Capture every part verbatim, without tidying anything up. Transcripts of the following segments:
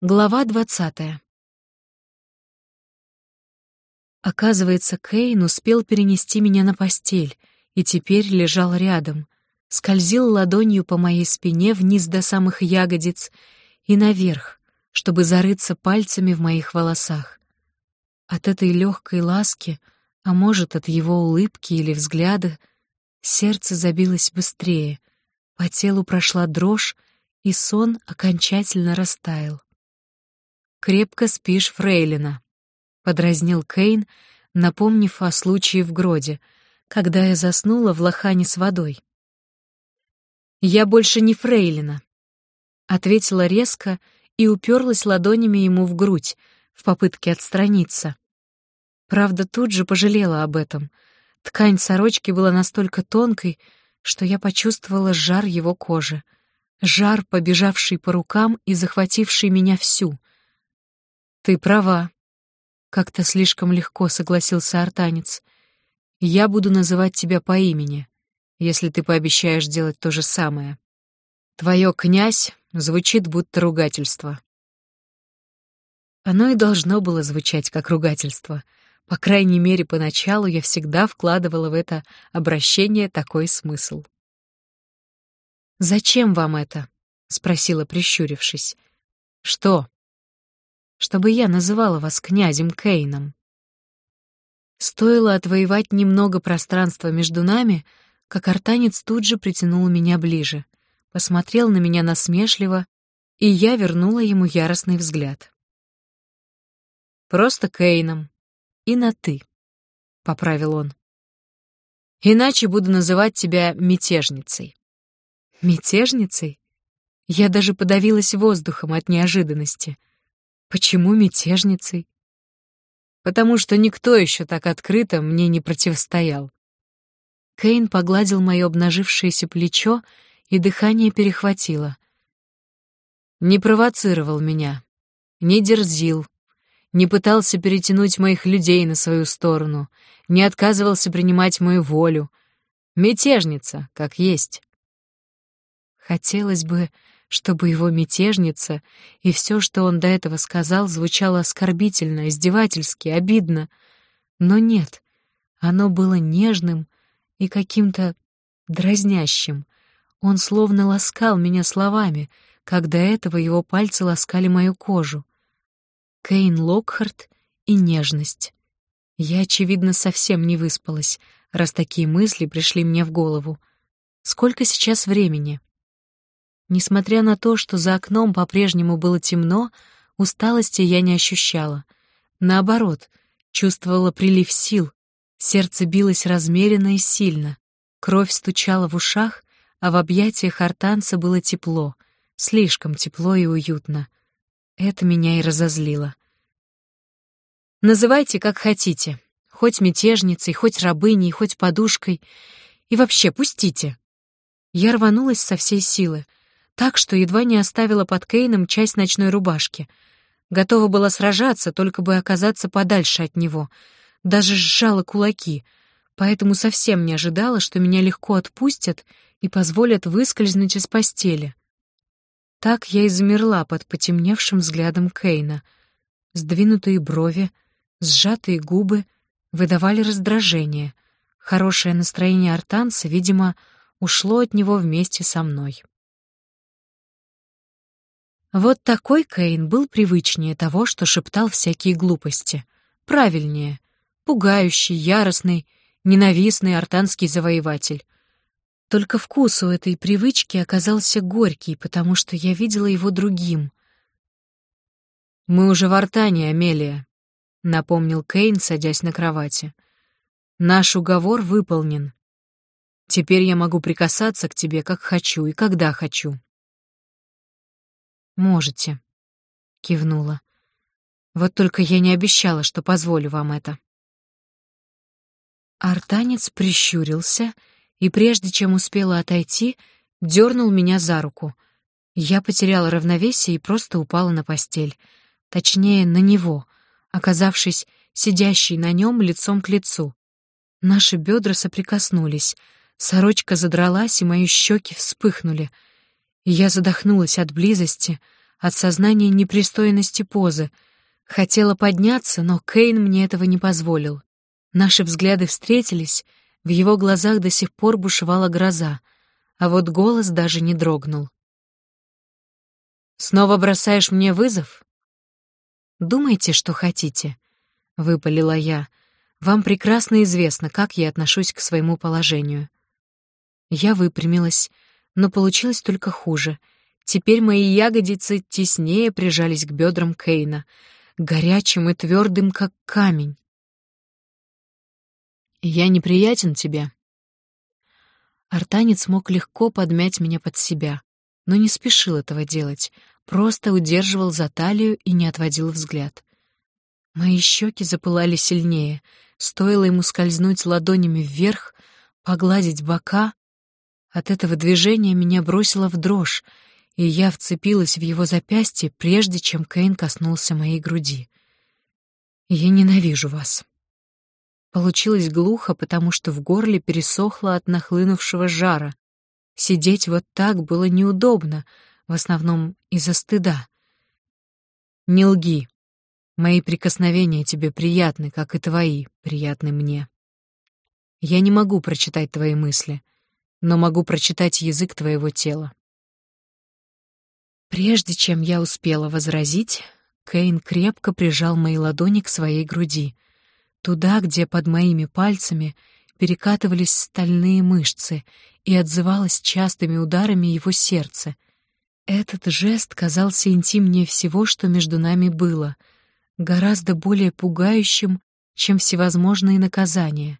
Глава двадцатая. Оказывается, Кейн успел перенести меня на постель и теперь лежал рядом, скользил ладонью по моей спине вниз до самых ягодиц и наверх, чтобы зарыться пальцами в моих волосах. От этой легкой ласки, а может, от его улыбки или взгляда, сердце забилось быстрее, по телу прошла дрожь, и сон окончательно растаял. «Крепко спишь, фрейлина», — подразнил Кейн, напомнив о случае в Гроде, когда я заснула в лохане с водой. «Я больше не фрейлина», — ответила резко и уперлась ладонями ему в грудь в попытке отстраниться. Правда, тут же пожалела об этом. Ткань сорочки была настолько тонкой, что я почувствовала жар его кожи, жар, побежавший по рукам и захвативший меня всю. «Ты права», — как-то слишком легко согласился артанец. «Я буду называть тебя по имени, если ты пообещаешь делать то же самое. Твое «князь» звучит будто ругательство». Оно и должно было звучать как ругательство. По крайней мере, поначалу я всегда вкладывала в это обращение такой смысл. «Зачем вам это?» — спросила, прищурившись. «Что?» «Чтобы я называла вас князем Кейном». Стоило отвоевать немного пространства между нами, как артанец тут же притянул меня ближе, посмотрел на меня насмешливо, и я вернула ему яростный взгляд. «Просто Кейном. И на «ты», — поправил он. «Иначе буду называть тебя мятежницей». «Мятежницей?» Я даже подавилась воздухом от неожиданности. «Почему мятежницей?» «Потому что никто еще так открыто мне не противостоял». Кейн погладил мое обнажившееся плечо, и дыхание перехватило. «Не провоцировал меня, не дерзил, не пытался перетянуть моих людей на свою сторону, не отказывался принимать мою волю. Мятежница, как есть». Хотелось бы, чтобы его мятежница и все, что он до этого сказал, звучало оскорбительно, издевательски, обидно. Но нет, оно было нежным и каким-то дразнящим. Он словно ласкал меня словами, как до этого его пальцы ласкали мою кожу. Кейн Локхарт и нежность. Я, очевидно, совсем не выспалась, раз такие мысли пришли мне в голову. Сколько сейчас времени? Несмотря на то, что за окном по-прежнему было темно, усталости я не ощущала. Наоборот, чувствовала прилив сил, сердце билось размеренно и сильно, кровь стучала в ушах, а в объятиях артанца было тепло, слишком тепло и уютно. Это меня и разозлило. «Называйте, как хотите, хоть мятежницей, хоть рабыней, хоть подушкой, и вообще пустите». Я рванулась со всей силы, так что едва не оставила под Кейном часть ночной рубашки. Готова была сражаться, только бы оказаться подальше от него. Даже сжала кулаки, поэтому совсем не ожидала, что меня легко отпустят и позволят выскользнуть из постели. Так я и замерла под потемневшим взглядом Кейна. Сдвинутые брови, сжатые губы выдавали раздражение. Хорошее настроение артанца, видимо, ушло от него вместе со мной. Вот такой Кейн был привычнее того, что шептал всякие глупости. Правильнее, пугающий, яростный, ненавистный артанский завоеватель. Только вкус у этой привычки оказался горький, потому что я видела его другим. «Мы уже в Артане, Амелия», — напомнил Кейн, садясь на кровати. «Наш уговор выполнен. Теперь я могу прикасаться к тебе, как хочу и когда хочу». «Можете», — кивнула. «Вот только я не обещала, что позволю вам это». Артанец прищурился и, прежде чем успела отойти, дернул меня за руку. Я потеряла равновесие и просто упала на постель. Точнее, на него, оказавшись сидящей на нем лицом к лицу. Наши бедра соприкоснулись, сорочка задралась, и мои щеки вспыхнули. И я задохнулась от близости, от сознания непристойности позы. Хотела подняться, но Кейн мне этого не позволил. Наши взгляды встретились, в его глазах до сих пор бушевала гроза, а вот голос даже не дрогнул. «Снова бросаешь мне вызов?» «Думайте, что хотите», — выпалила я. «Вам прекрасно известно, как я отношусь к своему положению». Я выпрямилась, но получилось только хуже. Теперь мои ягодицы теснее прижались к бедрам Кейна, горячим и твердым, как камень. «Я неприятен тебе?» Артанец мог легко подмять меня под себя, но не спешил этого делать, просто удерживал за талию и не отводил взгляд. Мои щеки запылали сильнее, стоило ему скользнуть ладонями вверх, погладить бока. От этого движения меня бросило в дрожь, и я вцепилась в его запястье, прежде чем Кейн коснулся моей груди. «Я ненавижу вас». Получилось глухо, потому что в горле пересохло от нахлынувшего жара. Сидеть вот так было неудобно, в основном из-за стыда. «Не лги. Мои прикосновения тебе приятны, как и твои приятны мне. Я не могу прочитать твои мысли, но могу прочитать язык твоего тела». Прежде чем я успела возразить, Кейн крепко прижал мои ладони к своей груди, туда, где под моими пальцами перекатывались стальные мышцы и отзывалось частыми ударами его сердце. Этот жест казался интимнее всего, что между нами было, гораздо более пугающим, чем всевозможные наказания.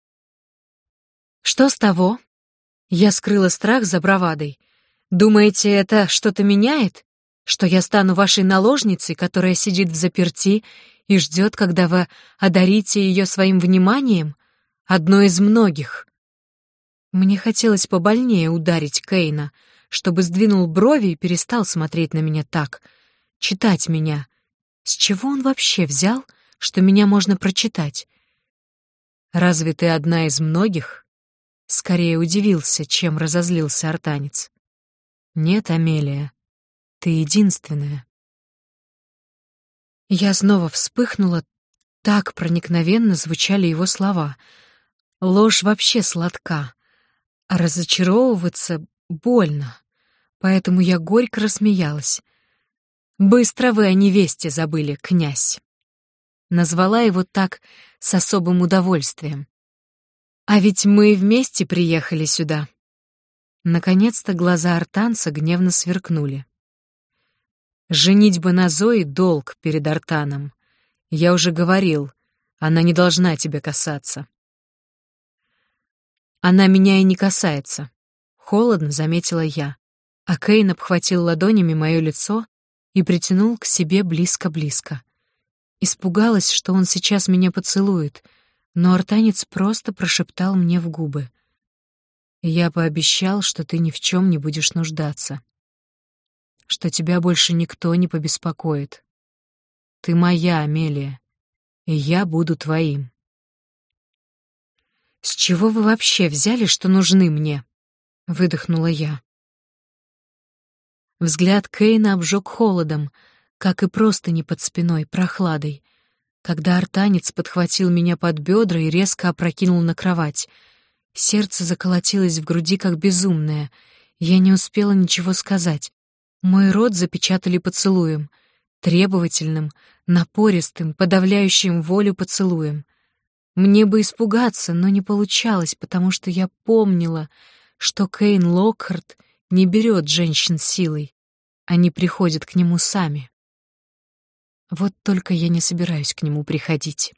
«Что с того?» Я скрыла страх за бравадой. «Думаете, это что-то меняет? Что я стану вашей наложницей, которая сидит взаперти и ждет, когда вы одарите ее своим вниманием? Одной из многих». Мне хотелось побольнее ударить Кейна, чтобы сдвинул брови и перестал смотреть на меня так, читать меня. С чего он вообще взял, что меня можно прочитать? «Разве ты одна из многих?» Скорее удивился, чем разозлился артанец. «Нет, Амелия, ты единственная». Я снова вспыхнула, так проникновенно звучали его слова. Ложь вообще сладка, а разочаровываться больно, поэтому я горько рассмеялась. «Быстро вы о невесте забыли, князь». Назвала его так с особым удовольствием. «А ведь мы вместе приехали сюда». Наконец-то глаза артанца гневно сверкнули. «Женитьба на Зое — долг перед Артаном. Я уже говорил, она не должна тебя касаться». «Она меня и не касается», — холодно заметила я, а Кейн обхватил ладонями мое лицо и притянул к себе близко-близко. Испугалась, что он сейчас меня поцелует, но артанец просто прошептал мне в губы: «Я пообещал, что ты ни в чем не будешь нуждаться, что тебя больше никто не побеспокоит. Ты моя, Амелия, и я буду твоим». «С чего вы вообще взяли, что нужны мне?» — выдохнула я. Взгляд Кейна обжег холодом, как и простыни под спиной, прохладой, когда артанец подхватил меня под бедра и резко опрокинул на кровать. Сердце заколотилось в груди, как безумное. Я не успела ничего сказать. Мой рот запечатали поцелуем, требовательным, напористым, подавляющим волю поцелуем. Мне бы испугаться, но не получалось, потому что я помнила, что Кейн Локхарт не берет женщин силой. Они приходят к нему сами. Вот только я не собираюсь к нему приходить.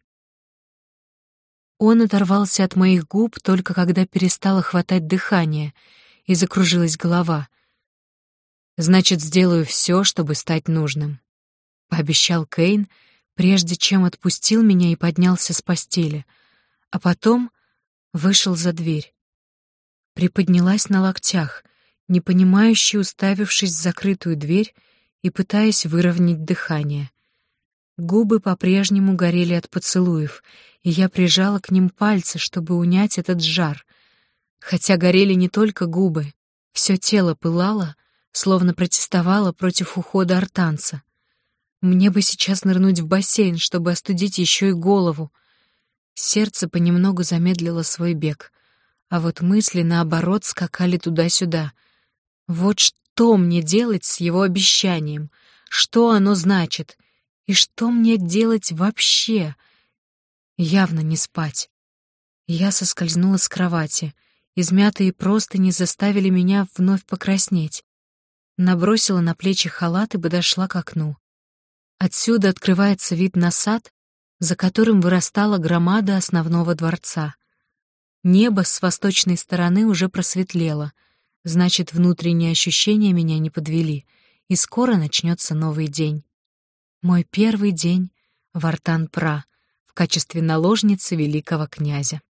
Он оторвался от моих губ только когда перестало хватать дыхание и закружилась голова. «Значит, сделаю все, чтобы стать нужным», — пообещал Кейн, прежде чем отпустил меня и поднялся с постели, а потом вышел за дверь. Приподнялась на локтях, непонимающе уставившись в закрытую дверь и пытаясь выровнять дыхание. Губы по-прежнему горели от поцелуев, и я прижала к ним пальцы, чтобы унять этот жар. Хотя горели не только губы, все тело пылало, словно протестовала против ухода артанца. Мне бы сейчас нырнуть в бассейн, чтобы остудить еще и голову. Сердце понемногу замедлило свой бег, а вот мысли, наоборот, скакали туда-сюда. Вот что мне делать с его обещанием? Что оно значит? И что мне делать вообще? Явно не спать. Я соскользнула с кровати. Измятые простыни заставили меня вновь покраснеть. Набросила на плечи халат и подошла к окну. Отсюда открывается вид на сад, за которым вырастала громада основного дворца. Небо с восточной стороны уже просветлело, значит, внутренние ощущения меня не подвели, и скоро начнется новый день. Мой первый день в Артан-Пра в качестве наложницы великого князя.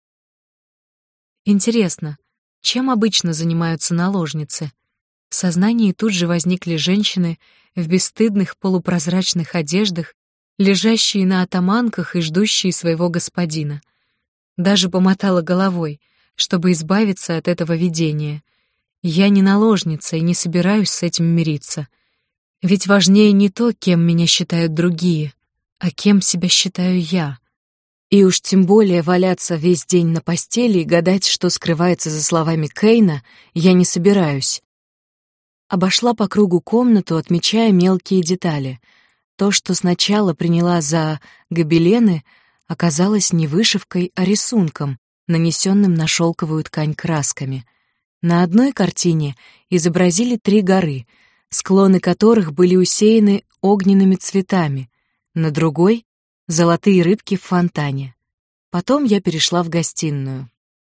Интересно, чем обычно занимаются наложницы? В сознании тут же возникли женщины в бесстыдных полупрозрачных одеждах, лежащие на атаманках и ждущие своего господина. Даже помотала головой, чтобы избавиться от этого видения. Я не наложница и не собираюсь с этим мириться. Ведь важнее не то, кем меня считают другие, а кем себя считаю я. И уж тем более валяться весь день на постели и гадать, что скрывается за словами Кейна, я не собираюсь. Обошла по кругу комнату, отмечая мелкие детали. То, что сначала приняла за гобелены, оказалось не вышивкой, а рисунком, нанесенным на шелковую ткань красками. На одной картине изобразили три горы, склоны которых были усеяны огненными цветами, на другой — золотые рыбки в фонтане. Потом я перешла в гостиную.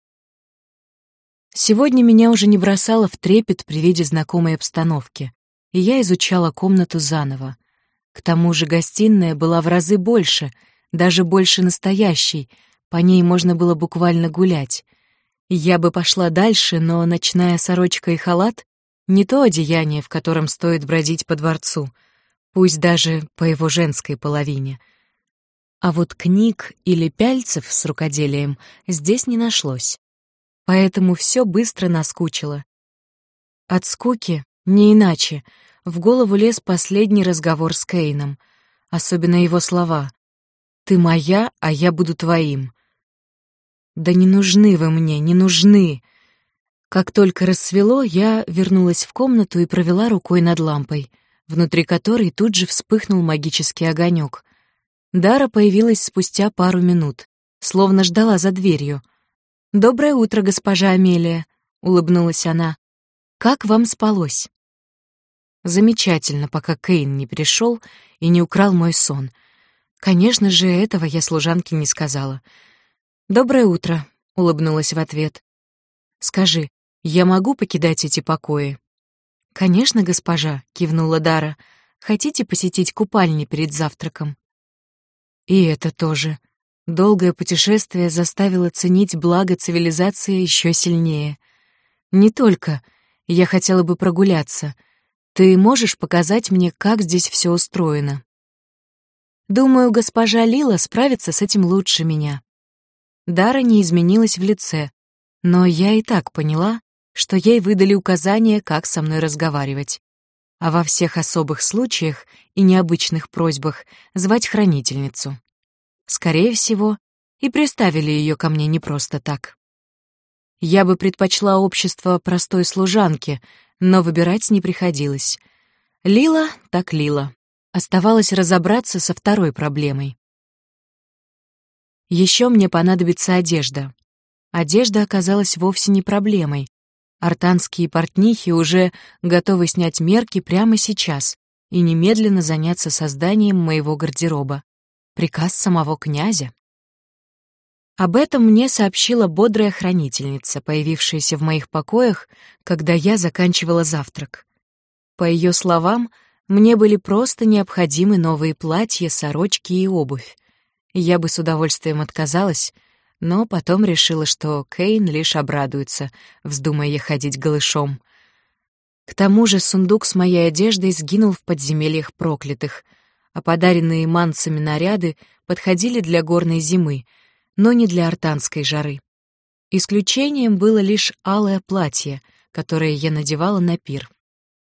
Сегодня меня уже не бросало в трепет при виде знакомой обстановки, и я изучала комнату заново. К тому же гостиная была в разы больше, даже больше настоящей, по ней можно было буквально гулять. Я бы пошла дальше, но ночная сорочка и халат — не то одеяние, в котором стоит бродить по дворцу, пусть даже по его женской половине. А вот книг или пяльцев с рукоделием здесь не нашлось. Поэтому все быстро наскучило. От скуки, не иначе, в голову лез последний разговор с Кейном, особенно его слова: «Ты моя, а я буду твоим». Да не нужны вы мне, не нужны. Как только рассвело, я вернулась в комнату и провела рукой над лампой, внутри которой тут же вспыхнул магический огонек. Дара появилась спустя пару минут, словно ждала за дверью. «Доброе утро, госпожа Амелия», — улыбнулась она. «Как вам спалось?» Замечательно, пока Кейн не пришел и не украл мой сон. Конечно же, этого я служанке не сказала. «Доброе утро», — улыбнулась в ответ. «Скажи, я могу покидать эти покои?» «Конечно, госпожа», — кивнула Дара. «Хотите посетить купальни перед завтраком?» И это тоже. Долгое путешествие заставило ценить благо цивилизации еще сильнее. Не только. Я хотела бы прогуляться. Ты можешь показать мне, как здесь все устроено? Думаю, госпожа Лила справится с этим лучше меня. Дара не изменилась в лице, но я и так поняла, что ей выдали указания, как со мной разговаривать. А во всех особых случаях и необычных просьбах звать хранительницу. Скорее всего, и приставили ее ко мне не просто так. Я бы предпочла общество простой служанки, но выбирать не приходилось. Лила так Лила. Оставалось разобраться со второй проблемой. Еще мне понадобится одежда. Одежда оказалась вовсе не проблемой. Артанские портнихи уже готовы снять мерки прямо сейчас и немедленно заняться созданием моего гардероба. Приказ самого князя. Об этом мне сообщила бодрая хранительница, появившаяся в моих покоях, когда я заканчивала завтрак. По ее словам, мне были просто необходимы новые платья, сорочки и обувь. Я бы с удовольствием отказалась, но потом решила, что Кейн лишь обрадуется, вздумая ходить голышом. К тому же сундук с моей одеждой сгинул в подземельях проклятых, а подаренные манцами наряды подходили для горной зимы, но не для артанской жары. Исключением было лишь алое платье, которое я надевала на пир.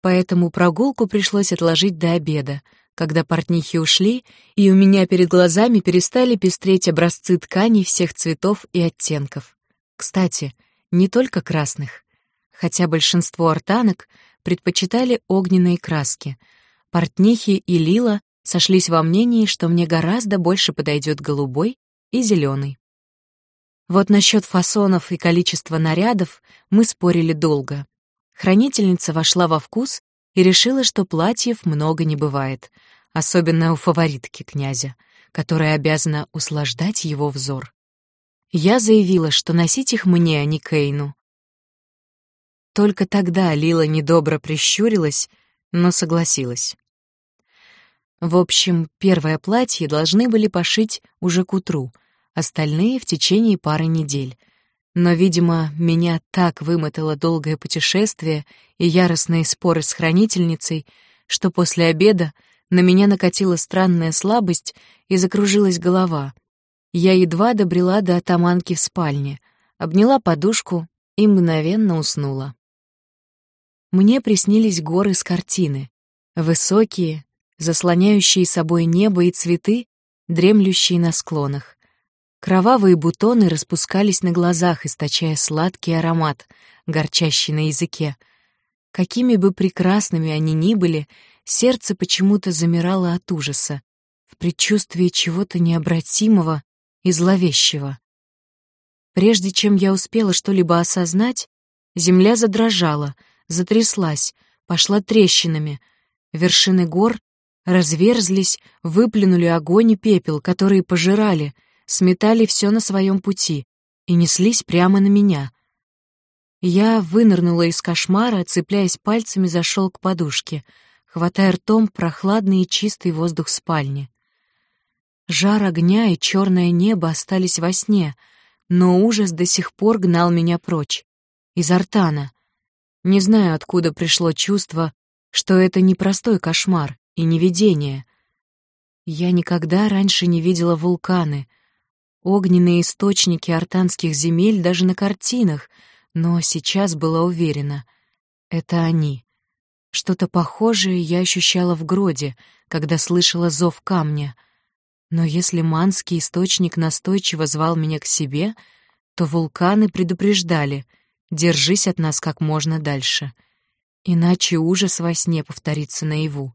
поэтому прогулку пришлось отложить до обеда, когда портнихи ушли, и у меня перед глазами перестали пестреть образцы тканей всех цветов и оттенков. Кстати, не только красных, хотя большинство артанок предпочитали огненные краски. Портнихи и Лила сошлись во мнении, что мне гораздо больше подойдет голубой и зеленый. Вот насчет фасонов и количества нарядов мы спорили долго. Хранительница вошла во вкус и решила, что платьев много не бывает, особенно у фаворитки князя, которая обязана услаждать его взор. Я заявила, что носить их мне, а не Кейну. Только тогда Лила недобро прищурилась, но согласилась. В общем, первое платье должны были пошить уже к утру, остальные — в течение пары недель. Но, видимо, меня так вымотало долгое путешествие и яростные споры с хранительницей, что после обеда на меня накатила странная слабость и закружилась голова. Я едва добрела до атаманки в спальне, обняла подушку и мгновенно уснула. Мне приснились горы с картины, высокие, заслоняющие собой небо и цветы, дремлющие на склонах. Кровавые бутоны распускались на глазах, источая сладкий аромат, горчащий на языке. Какими бы прекрасными они ни были, сердце почему-то замирало от ужаса, в предчувствии чего-то необратимого и зловещего. Прежде чем я успела что-либо осознать, земля задрожала, затряслась, пошла трещинами. Вершины гор разверзлись, выплюнули огонь и пепел, которые пожирали, сметали все на своем пути и неслись прямо на меня. Я вынырнула из кошмара, цепляясь пальцами за шелк подушки, хватая ртом прохладный и чистый воздух спальни. Жар огня и черное небо остались во сне, но ужас до сих пор гнал меня прочь. Из Артана. Не знаю, откуда пришло чувство, что это не простой кошмар и не видение. Я никогда раньше не видела вулканы, огненные источники артанских земель даже на картинах, но сейчас была уверена — это они. Что-то похожее я ощущала в Гроде, когда слышала зов камня. Но если манский источник настойчиво звал меня к себе, то вулканы предупреждали — держись от нас как можно дальше. Иначе ужас во сне повторится наяву.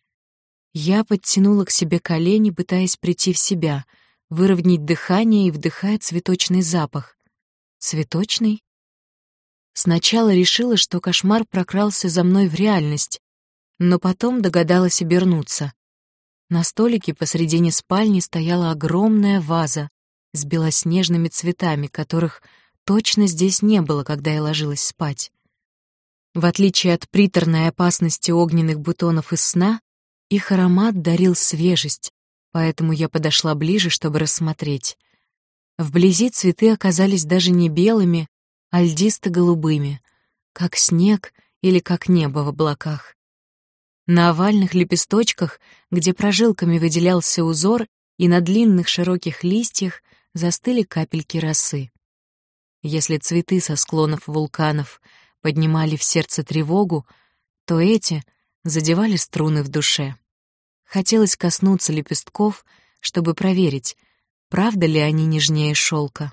Я подтянула к себе колени, пытаясь прийти в себя, выровнять дыхание и вдыхая цветочный запах. Цветочный? Сначала решила, что кошмар прокрался за мной в реальность, но потом догадалась обернуться. На столике посредине спальни стояла огромная ваза с белоснежными цветами, которых точно здесь не было, когда я ложилась спать. В отличие от приторной опасности огненных бутонов из сна, их аромат дарил свежесть, поэтому я подошла ближе, чтобы рассмотреть. Вблизи цветы оказались даже не белыми, а льдисто-голубыми, как снег или как небо в облаках. На овальных лепесточках, где прожилками выделялся узор, и на длинных широких листьях застыли капельки росы. Если цветы со склонов вулканов поднимали в сердце тревогу, то эти задевали струны в душе. Хотелось коснуться лепестков, чтобы проверить, правда ли они нежнее шелка.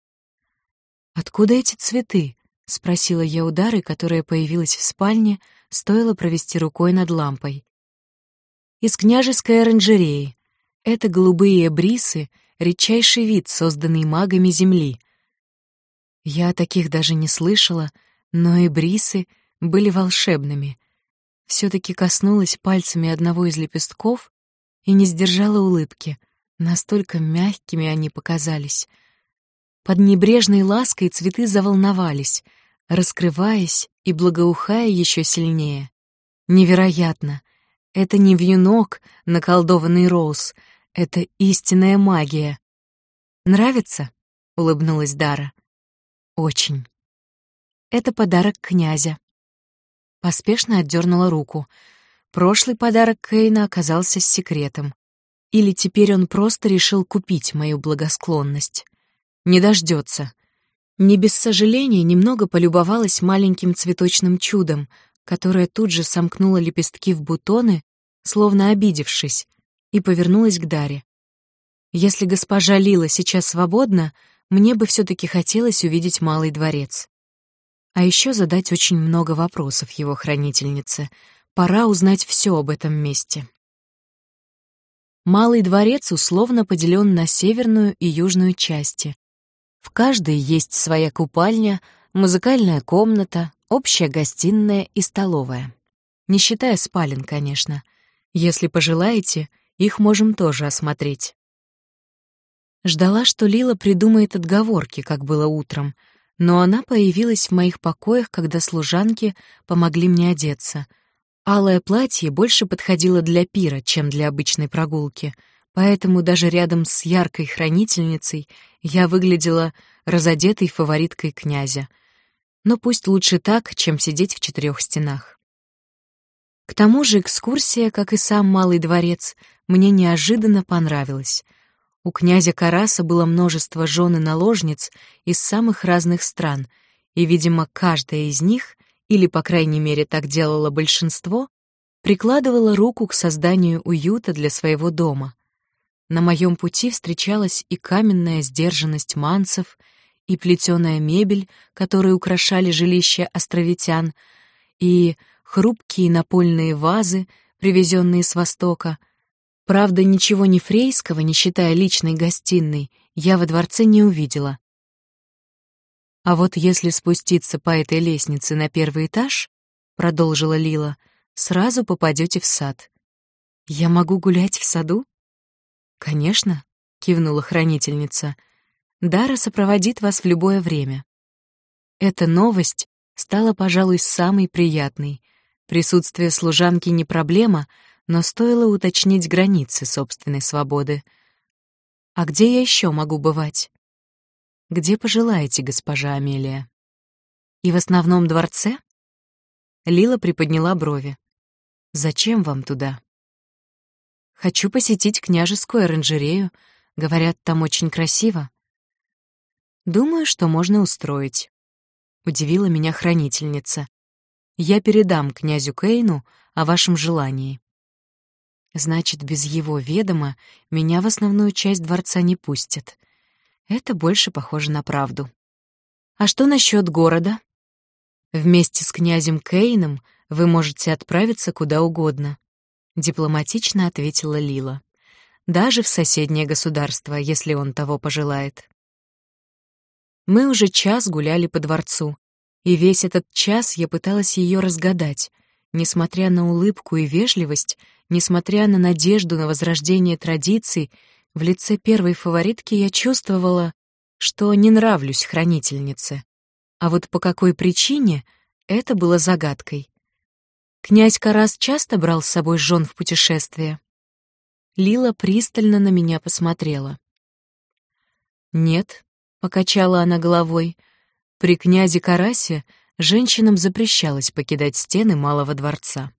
«Откуда эти цветы?» — спросила я у Дары, которая появилась в спальне, стоило провести рукой над лампой. «Из княжеской оранжереи. Это голубые брисы, редчайший вид, созданный магами земли». Я таких даже не слышала, но и брисы были волшебными. Все-таки коснулась пальцами одного из лепестков и не сдержала улыбки. Настолько мягкими они показались. Под небрежной лаской цветы заволновались, раскрываясь и благоухая еще сильнее. Невероятно! Это не вьюнок, наколдованный роуз, это истинная магия. «Нравится?» — улыбнулась Дара. «Очень. Это подарок князя». Поспешно отдернула руку. Прошлый подарок Кейна оказался с секретом. Или теперь он просто решил купить мою благосклонность. Не дождется. Не без сожаления немного полюбовалась маленьким цветочным чудом, которая тут же сомкнула лепестки в бутоны, словно обидевшись, и повернулась к Даре. «Если госпожа Лила сейчас свободна, мне бы все-таки хотелось увидеть Малый дворец. А еще задать очень много вопросов его хранительнице. Пора узнать все об этом месте». Малый дворец условно поделен на северную и южную части. В каждой есть своя купальня, музыкальная комната, общая гостиная и столовая. Не считая спален, конечно. Если пожелаете, их можем тоже осмотреть. Ждала, что Лила придумает отговорки, как было утром, но она появилась в моих покоях, когда служанки помогли мне одеться. Алое платье больше подходило для пира, чем для обычной прогулки, поэтому даже рядом с яркой хранительницей я выглядела разодетой фавориткой князя. Но пусть лучше так, чем сидеть в четырех стенах. К тому же экскурсия, как и сам Малый дворец, мне неожиданно понравилась. У князя Караса было множество жен и наложниц из самых разных стран, и, видимо, каждая из них, или, по крайней мере, так делало большинство, прикладывала руку к созданию уюта для своего дома. На моем пути встречалась и каменная сдержанность манцев, и плетеная мебель, которые украшали жилища островитян, и хрупкие напольные вазы, привезенные с Востока. Правда, ничего нефрейского, не считая личной гостиной, я во дворце не увидела. А вот если спуститься по этой лестнице на первый этаж, продолжила Лила, сразу попадете в сад. Я могу гулять в саду? Конечно, кивнула хранительница. Дара сопроводит вас в любое время. Эта новость стала, пожалуй, самой приятной. Присутствие служанки не проблема, но стоило уточнить границы собственной свободы. А где я еще могу бывать? Где пожелаете, госпожа Амелия? И в основном дворце? Лила приподняла брови. Зачем вам туда? Хочу посетить княжескую оранжерею. Говорят, там очень красиво. Думаю, что можно устроить. Удивила меня хранительница. Я передам князю Кейну о вашем желании. Значит, без его ведома меня в основную часть дворца не пустят. Это больше похоже на правду. А что насчет города? Вместе с князем Кейном вы можете отправиться куда угодно, дипломатично ответила Лила. Даже в соседнее государство, если он того пожелает. Мы уже час гуляли по дворцу, и весь этот час я пыталась ее разгадать. Несмотря на улыбку и вежливость, несмотря на надежду на возрождение традиций, в лице первой фаворитки я чувствовала, что не нравлюсь хранительнице. А вот по какой причине — это было загадкой. Князь Карас часто брал с собой жен в путешествия. Лила пристально на меня посмотрела. «Нет», — покачала она головой, — «при князе Карасе женщинам запрещалось покидать стены Малого дворца».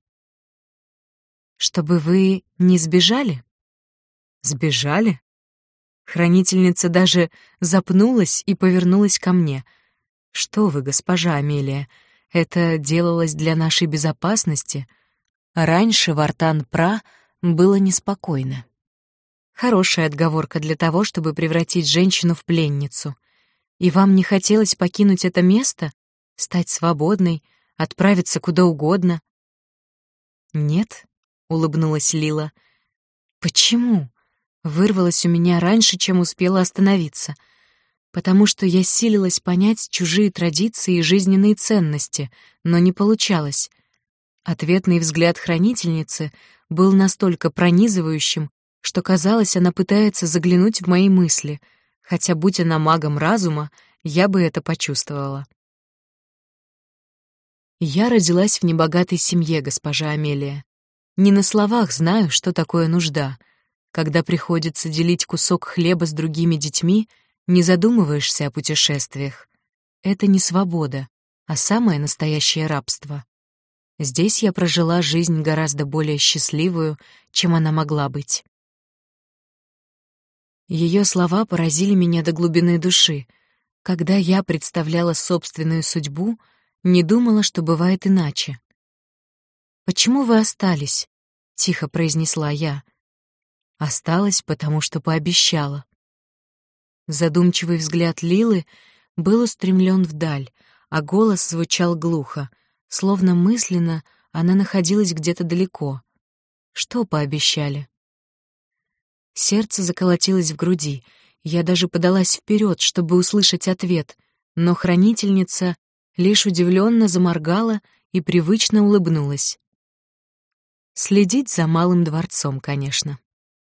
«Чтобы вы не сбежали?» «Сбежали?» Хранительница даже запнулась и повернулась ко мне. «Что вы, госпожа Амелия, это делалось для нашей безопасности. Раньше в Артан-Пра было неспокойно». Хорошая отговорка для того, чтобы превратить женщину в пленницу. И вам не хотелось покинуть это место, стать свободной, отправиться куда угодно? «Нет», — улыбнулась Лила. «Почему?» — вырвалось у меня раньше, чем успела остановиться. Потому что я силилась понять чужие традиции и жизненные ценности, но не получалось. Ответный взгляд хранительницы был настолько пронизывающим, что казалось, она пытается заглянуть в мои мысли, хотя, будь она магом разума, я бы это почувствовала. Я родилась в небогатой семье, госпожа Амелия. Не на словах знаю, что такое нужда. Когда приходится делить кусок хлеба с другими детьми, не задумываешься о путешествиях. Это не свобода, а самое настоящее рабство. Здесь я прожила жизнь гораздо более счастливую, чем она могла быть. Ее слова поразили меня до глубины души. Когда я представляла собственную судьбу, не думала, что бывает иначе. «Почему вы остались?» — тихо произнесла я. «Осталась, потому что пообещала». Задумчивый взгляд Лилы был устремлен вдаль, а голос звучал глухо, словно мысленно она находилась где-то далеко. Что пообещали? Сердце заколотилось в груди. Я даже подалась вперед, чтобы услышать ответ, но хранительница лишь удивленно заморгала и привычно улыбнулась. Следить за малым дворцом, конечно.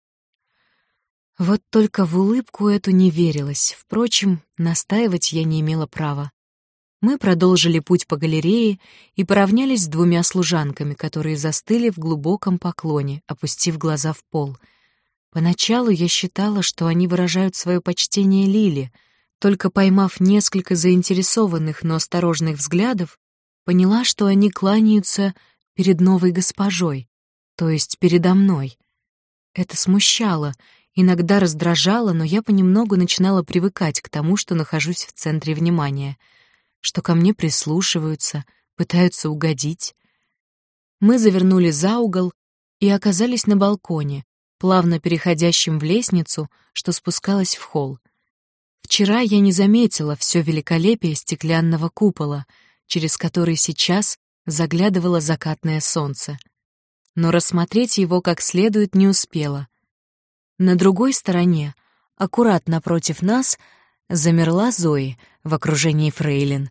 Вот только в улыбку эту не верилось. Впрочем, настаивать я не имела права. Мы продолжили путь по галерее и поравнялись с двумя служанками, которые застыли в глубоком поклоне, опустив глаза в пол. Поначалу я считала, что они выражают свое почтение Лиле, только поймав несколько заинтересованных, но осторожных взглядов, поняла, что они кланяются перед новой госпожой, то есть передо мной. Это смущало, иногда раздражало, но я понемногу начинала привыкать к тому, что нахожусь в центре внимания, что ко мне прислушиваются, пытаются угодить. Мы завернули за угол и оказались на балконе, плавно переходящем в лестницу, что спускалась в холл. Вчера я не заметила все великолепие стеклянного купола, через который сейчас заглядывало закатное солнце. Но рассмотреть его как следует не успела. На другой стороне, аккурат напротив нас, замерла Зои в окружении фрейлин.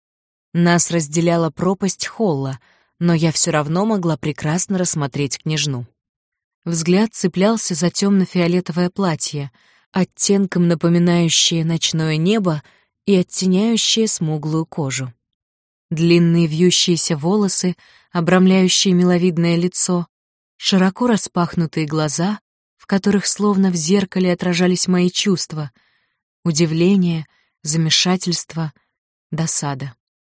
Нас разделяла пропасть холла, но я все равно могла прекрасно рассмотреть княжну. Взгляд цеплялся за темно-фиолетовое платье, оттенком напоминающее ночное небо и оттеняющее смуглую кожу. Длинные вьющиеся волосы, обрамляющие миловидное лицо, широко распахнутые глаза, в которых словно в зеркале отражались мои чувства — удивление, замешательство, досада.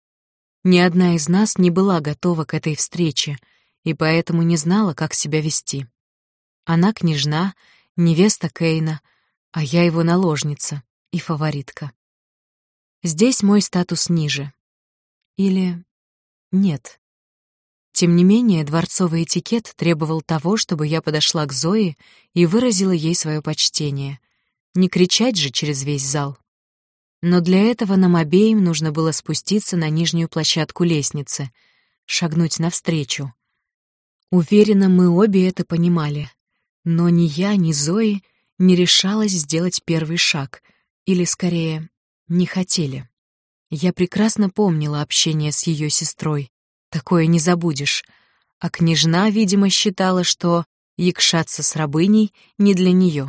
Ни одна из нас не была готова к этой встрече и поэтому не знала, как себя вести. Она княжна, невеста Кейна, а я его наложница и фаворитка. Здесь мой статус ниже. Или нет. Тем не менее, дворцовый этикет требовал того, чтобы я подошла к Зое и выразила ей свое почтение. Не кричать же через весь зал. Но для этого нам обеим нужно было спуститься на нижнюю площадку лестницы, шагнуть навстречу. Уверена, мы обе это понимали. Но ни я, ни Зои не решалась сделать первый шаг, или, скорее, не хотели. Я прекрасно помнила общение с ее сестрой. Такое не забудешь. А княжна, видимо, считала, что якшаться с рабыней не для нее.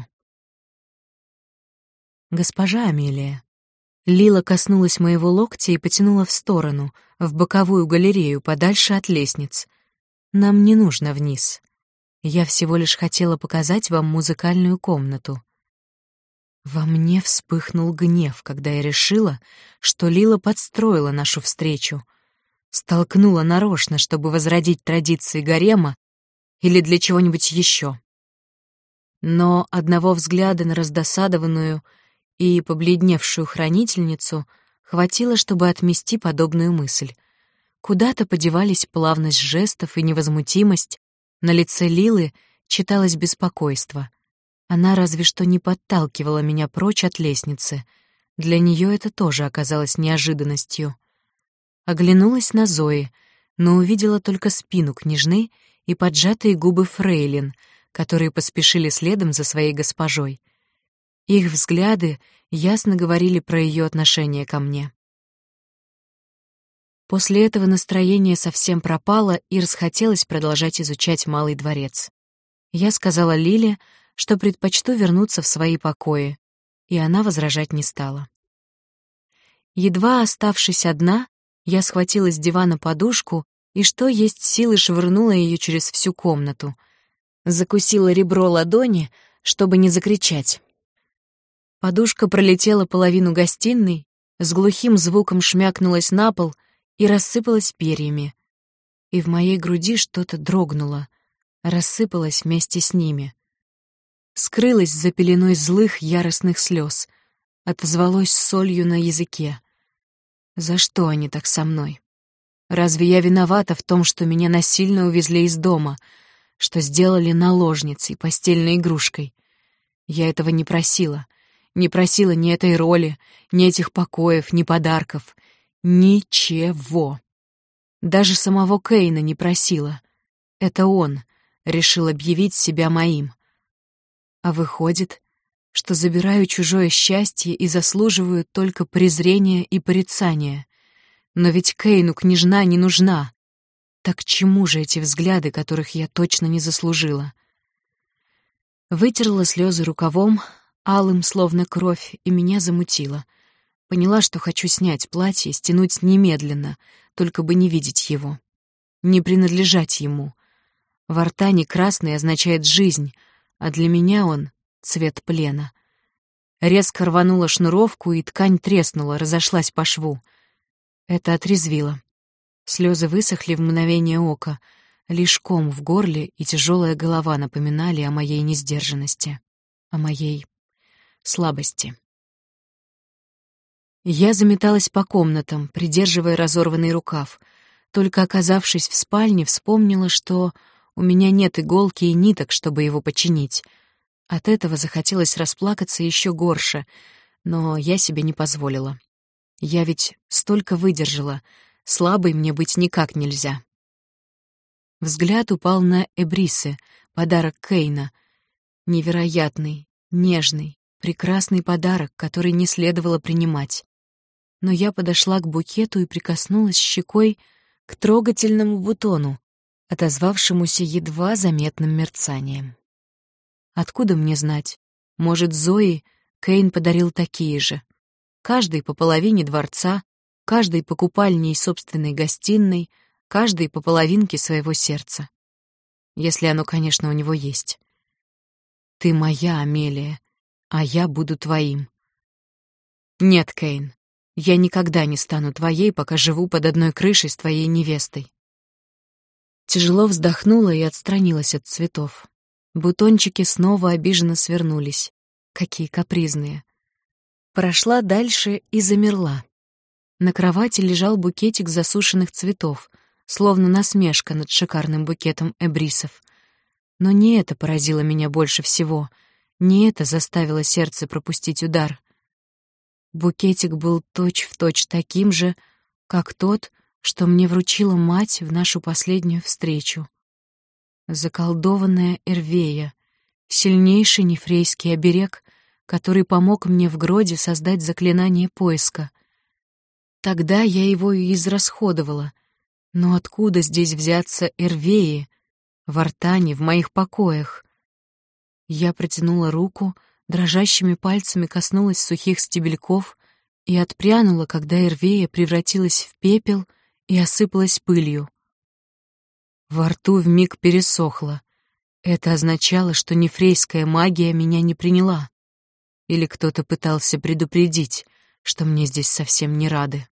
«Госпожа Амелия». Лила коснулась моего локтя и потянула в сторону, в боковую галерею, подальше от лестниц. «Нам не нужно вниз. Я всего лишь хотела показать вам музыкальную комнату». Во мне вспыхнул гнев, когда я решила, что Лила подстроила нашу встречу, столкнула нарочно, чтобы возродить традиции гарема или для чего-нибудь еще. Но одного взгляда на раздосадованную и побледневшую хранительницу хватило, чтобы отмести подобную мысль. Куда-то подевались плавность жестов и невозмутимость, на лице Лилы читалось беспокойство. Она разве что не подталкивала меня прочь от лестницы. Для нее это тоже оказалось неожиданностью. Оглянулась на Зои, но увидела только спину княжны и поджатые губы фрейлин, которые поспешили следом за своей госпожой. Их взгляды ясно говорили про ее отношение ко мне. После этого настроение совсем пропало и расхотелось продолжать изучать Малый дворец. Я сказала Лиле, что предпочту вернуться в свои покои, и она возражать не стала. Едва оставшись одна, я схватила с дивана подушку и, что есть силы, швырнула ее через всю комнату. Закусила ребро ладони, чтобы не закричать. Подушка пролетела половину гостиной, с глухим звуком шмякнулась на пол и рассыпалась перьями. И в моей груди что-то дрогнуло, рассыпалось вместе с ними. Скрылось за пеленой злых, яростных слез, отозвалось солью на языке. За что они так со мной? Разве я виновата в том, что меня насильно увезли из дома, что сделали наложницей, постельной игрушкой? Я этого не просила. Не просила ни этой роли, ни этих покоев, ни подарков. Ничего. Даже самого Кейна не просила. Это он решил объявить себя моим. А выходит, что забираю чужое счастье и заслуживаю только презрения и порицания. Но ведь Кейну княжна не нужна. Так к чему же эти взгляды, которых я точно не заслужила? Вытерла слезы рукавом, алым, словно кровь, и меня замутило. Поняла, что хочу снять платье, стянуть немедленно, только бы не видеть его. Не принадлежать ему. В артане красный означает «жизнь», а для меня он — цвет плена. Резко рванула шнуровку, и ткань треснула, разошлась по шву. Это отрезвило. Слезы высохли в мгновение ока, лишь ком в горле и тяжелая голова напоминали о моей несдержанности, о моей слабости. Я заметалась по комнатам, придерживая разорванный рукав. Только оказавшись в спальне, вспомнила, что у меня нет иголки и ниток, чтобы его починить. От этого захотелось расплакаться еще горше, но я себе не позволила. Я ведь столько выдержала, слабой мне быть никак нельзя. Взгляд упал на эбрисы, подарок Кейна. Невероятный, нежный, прекрасный подарок, который не следовало принимать. Но я подошла к букету и прикоснулась щекой к трогательному бутону, отозвавшемуся едва заметным мерцанием. Откуда мне знать? Может, Зои Кейн подарил такие же. Каждый по половине дворца, каждый по купальне и собственной гостиной, каждый по половинке своего сердца. Если оно, конечно, у него есть. Ты моя, Амелия, а я буду твоим. Нет, Кейн, я никогда не стану твоей, пока живу под одной крышей с твоей невестой. Тяжело вздохнула и отстранилась от цветов. Бутончики снова обиженно свернулись. Какие капризные. Прошла дальше и замерла. На кровати лежал букетик засушенных цветов, словно насмешка над шикарным букетом эбрисов. Но не это поразило меня больше всего, не это заставило сердце пропустить удар. Букетик был точь-в-точь таким же, как тот, что мне вручила мать в нашу последнюю встречу. Заколдованная Эрвея, сильнейший нефрейский оберег, который помог мне в Гроде создать заклинание поиска. Тогда я его и израсходовала. Но откуда здесь взяться Эрвеи? В артане, в моих покоях. Я протянула руку, дрожащими пальцами коснулась сухих стебельков и отпрянула, когда Эрвея превратилась в пепел и осыпалась пылью. Во рту вмиг пересохло. Это означало, что нефрейская магия меня не приняла. Или кто-то пытался предупредить, что мне здесь совсем не рады.